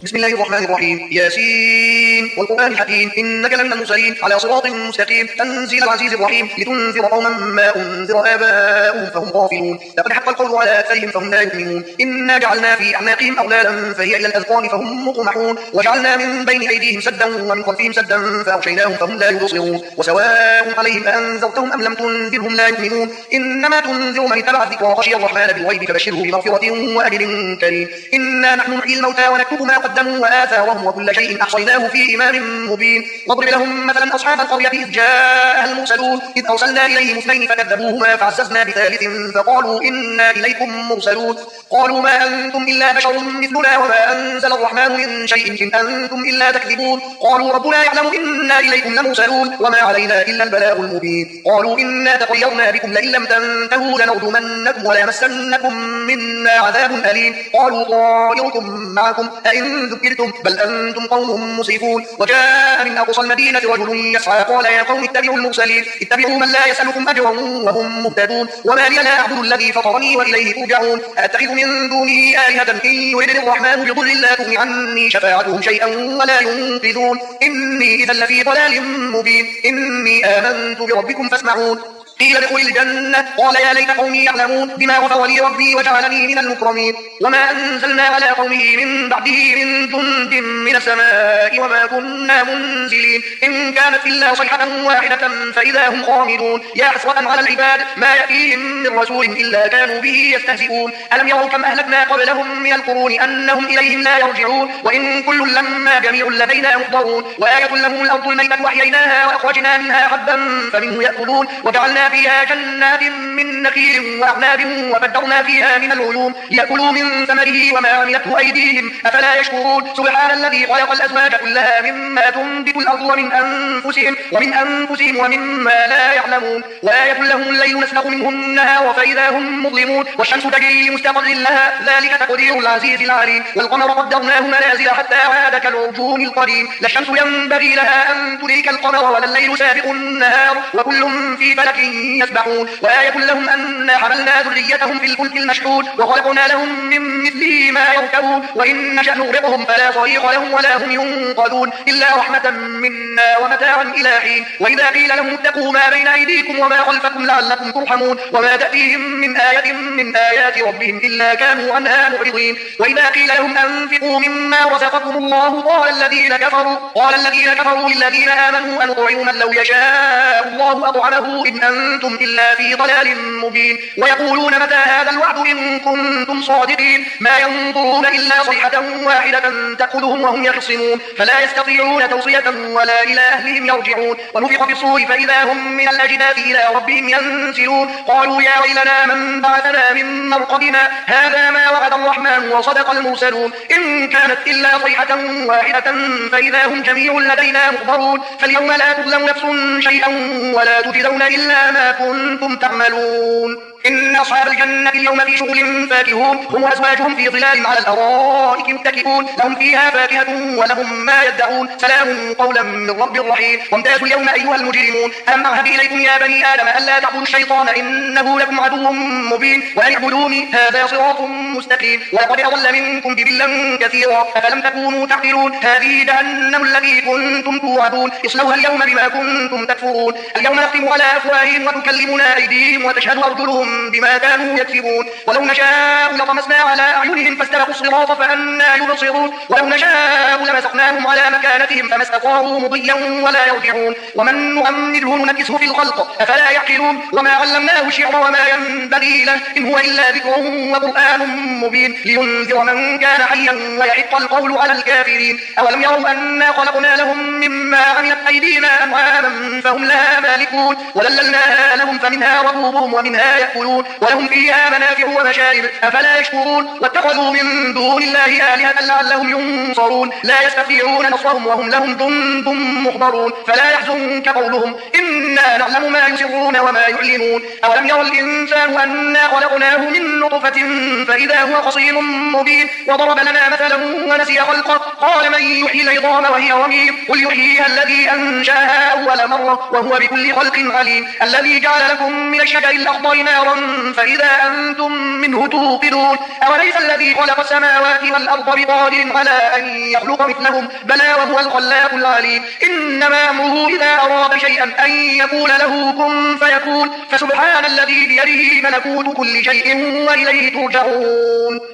بسم الله الرحمن الرحيم. ياسين والقرآن الحكيم إنك لمن المرسلين على صراط مستقيم تنزيل العزيز الرحيم لتنذر قوما ما أنذر آباؤهم فهم غافلون لقد حق القول على أكثرهم فهم لا يؤمنون إنا جعلنا في أعناقهم أغلالا فهي إلى الأذقان فهم مقمحون وجعلنا من بين أيديهم سدا ومن خلفهم سدا فأغشيناهم فهم لا يبصرون وسواء عليهم أنذرتهم أم لم تنذرهم لا يؤمنون إنما تنذر من اتبع الذكر وخشي الرحمن بالغيب فبشره بمغفرة وأجر كريم. إنا نحن نحيي الموتى ونكتب ما قدموا وآثارهم وكل شيء أحصيناه في إمام مبين. واضرب لهم مثلا أصحاب القرية إذ جاءها المرسلون إذ أرسلنا إليهم اثنين فكذبوهما فعززنا بثالث فقالوا إنا إليكم مرسلون قالوا ما أنتم إلا بشر مثلنا وما أنزل الرحمن من شيء إن أنتم إلا تكذبون قالوا ربنا يعلم إنا إليكم لمرسلون وما علينا إلا البلاغ المبين. قالوا إنا تطيرنا بكم لئن لم تنتهوا لنرجمنكم وليمسنكم منا عذاب أليم قالوا طائركم معكم أئن ذكرتم بل أنتم قوم مسرفون. وجاء من أقصى المدينة رجل يسعى قال يا قوم اتبعوا المرسلين اتبعوا من لا يسألكم أجرا وهم مهتدون وما لي لا أعبد الذي فطرني وإليه ترجعون أتخذ من دونه آلهة إن يردني الرحمن بضر لا تغن عني شفاعتهم شيئا ولا ينقذون إني إذا لفي ضلال مبين. إني آمنت بربكم فاسمعون. قيل ادخل الجنة قال يا ليت قومي يعلمون بما غفر لي ربي وجعلني من المكرمين. وما أنزلنا على قومه من بعده من جند من السماء وما كنا منزلين إن كانت إلا صيحة واحدة فإذا هم خامدون يا حسرة على العباد ما يأتيهم من رسول إلا كانوا به يستهزئون ألم يروا كم أهلكنا قبلهم من القرون أنهم إليهم لا يرجعون وإن كل لما جميع لدينا محضرون وآية لهم الأرض الميتة وأحييناها وأخرجنا منها حبا فمنه يأكلون وجعلنا فيها جنات من نخيل وأعناب وفجرنا فيها من العيون ليأكلوا من ثمره وما عملته أيديهم أفلا يشكرون سبحان الذي خلق الأزواج كلها مما تنبت الأرض ومن أنفسهم ومما لا يعلمون وآية لهم الليل نسلخ منه النهار فإذا هم مظلمون والشمس تجري لمستقر لها ذلك تقدير العزيز العليم والقمر قدرناه منازل حتى عاد كالعرجون القديم لا الشمس ينبغي لها أن تدرك القمر ولا الليل سابق النهار وكل في فلك يسبحون وآية لهم أنا حملنا ذريتهم في الفلك المشحون وخلقنا لهم من مثله ما يركبون وإن نشأ نغرقهم فلا صريخ لهم ولا هم ينقذون إلا رحمة منا ومتاعا إلى حين. وإذا قيل لهم اتقوا ما بين أيديكم وما خلفكم لعلكم ترحمون وما تأتيهم من آية من آيات ربهم إلا كانوا عنها معرضين. وإذا قيل لهم أنفقوا مما رزقكم الله قال الذين كفروا للذين آمنوا أنطعم من لو يشاء الله أطعمه إن أنتم إلا في ضلال مبين. ويقولون متى هذا الوعد إن كنتم صادقين ما ينظرون إلا صيحة واحدة تأخذهم وهم يخصمون فلا يستطيعون توصية ولا إلى أهلهم يرجعون. ونفخ في الصور فإذا هم من الأجداث إلى ربهم ينسلون قالوا يا ويلنا من بعثنا من مرقدنا هذا ما وعد الرحمن وصدق المرسلون إن كانت إلا صيحة واحدة فإذا هم جميع لدينا محضرون فاليوم لا تظلم نفس شيئا ولا تجزون إلا ما كنتم تعملون. إن أصحاب الجنة اليوم في شغل فاكهون هم وأزواجهم في ظلال على الأرائك متكئون لهم فيها فاكهة ولهم ما يدعون سلام قولا من رب رحيم. وامتازوا اليوم أيها المجرمون ألم أعهد إليكم يا بني آدم ألا تعبدوا الشيطان إنه لكم عدو مبين وأن اعبدوني هذا صراط مستقيم. ولقد أضل منكم جبلا كثيرا أفلم تكونوا تعقلون هذه جهنم التي كنتم توعدون اصلوها اليوم بما كنتم تكفرون. اليوم نختم على أفواههم وتكلمنا أيديهم وتشهد أرجلهم بما كانوا يكسبون ولو نشاء لطمسنا على أعينهم فاستبقوا الصراط فأنى يبصرون ولو نشاء لمسخناهم على مكانتهم فما استطاعوا مضيا ولا يرجعون ومن نؤمله ننكسه في الخلق أفلا يعقلون وما علمناه الشعر وما ينبغي له إن هو إلا ذكر وقرآن مبين لينذر من كان حيا ويحق القول على الكافرين. أولم يروا أنا خلقنا لهم مما عملت أيدينا أنعاما فهم لها مالكون وذللناها لهم فمنها ركوبهم ومنها يأكلون ولهم فيها منافع ومشارب أفلا يشكرون. واتخذوا من دون الله آلهة لعلهم ينصرون لا يستطيعون نصرهم وهم لهم جند محضرون فلا يحزنك قولهم إنا نعلم ما يسرون وما يعلنون. أولم يرى الإنسان أنا خلقناه من نطفة فإذا هو خصيم مبين وضرب لنا مثلا ونسي خلقه قال من يحيي العظام وهي رميم قل يحييها الذي أنشاها أول مرة وهو بكل خلق عليم الذي جعل لكم من الشجر الأخضر نارا نارا فإذا أنتم منه توقدون أوليس الذي خلق السماوات والأرض بقادر على أن يخلق مثلهم بلى وهو الخلاق العليم إنما أمره إذا أراد شيئا أن يقول له كن فيكون فسبحان الذي بيده ملكوت كل شيء وإليه ترجعون